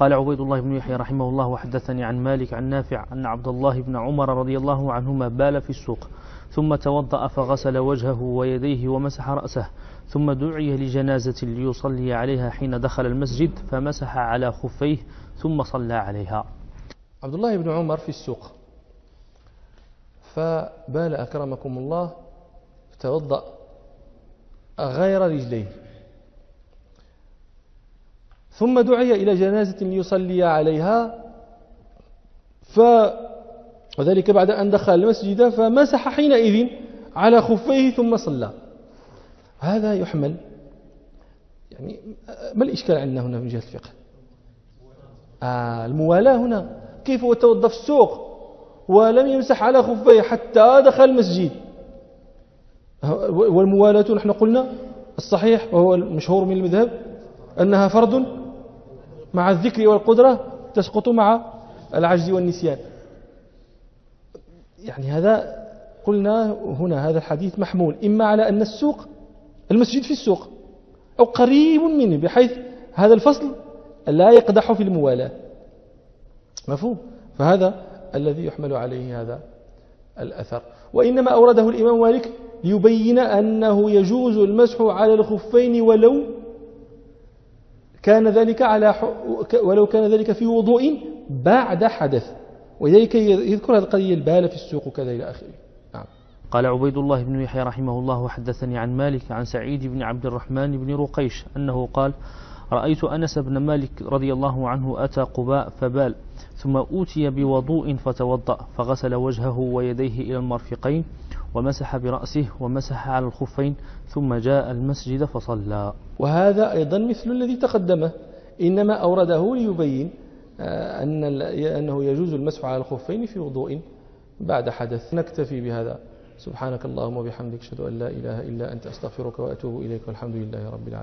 قال عبيد الله بن يحيى رحمه الله: وحدثني عن مالك عن نافع أن عبد الله بن عمر رضي الله عنهما بال في السوق ثم توضأ فغسل وجهه ويديه ومسح رأسه، ثم دعي لجنازة ليصلي عليها حين دخل المسجد فمسح على خفيه ثم صلى عليها. عبد الله بن عمر في السوق فبال أكرمكم الله، فتوضأ غير رجليه، ثم دعي إلى جنازة ليصلي عليها، وذلك بعد أن دخل المسجد، فمسح حينئذ على خفيه ثم صلى. هذا يحمل يعني ما الإشكال عندنا هنا من جهة الفقه؟ الموالاة هنا. كيف هو توضأ في السوق ولم يمسح على خفيه حتى دخل المسجد؟ والموالاة نحن قلنا الصحيح وهو المشهور من المذهب أنها فرض مع الذكر والقدرة، تسقط مع العجز والنسيان. يعني هذا قلنا هنا هذا الحديث محمول إما على أن السوق المسجد في السوق أو قريب منه، بحيث هذا الفصل لا يقدح في الموالاة. مفهوم؟ فهذا الذي يحمل عليه هذا الأثر. وإنما أورده الإمام مالك ليبين أنه يجوز المسح على الخفين ولو كان ذلك في وضوء بعد حدث، ولذلك يذكر هذه القضية البال في السوق وكذا إلى آخره. نعم. قال عبيد الله بن يحيى رحمه الله: وحدثني عن مالك عن سعيد بن عبد الرحمن بن رقيش أنه قال: رأيت أنس بن مالك رضي الله عنه أتى قباء فبال، ثم أوتي بوضوء فتوضأ فغسل وجهه ويديه إلى المرفقين ومسح برأسه ومسح على الخفين ثم جاء المسجد فصلى. وهذا أيضا مثل الذي تقدمه، إنما أورده ليبين أنه يجوز المسح على الخفين في وضوء بعد حدث. نكتفي بهذا. سبحانك اللهم وبحمدك، أشهد أن لا إله إلا أنت، أستغفرك وأتوب إليك، والحمد لله رب العالمين.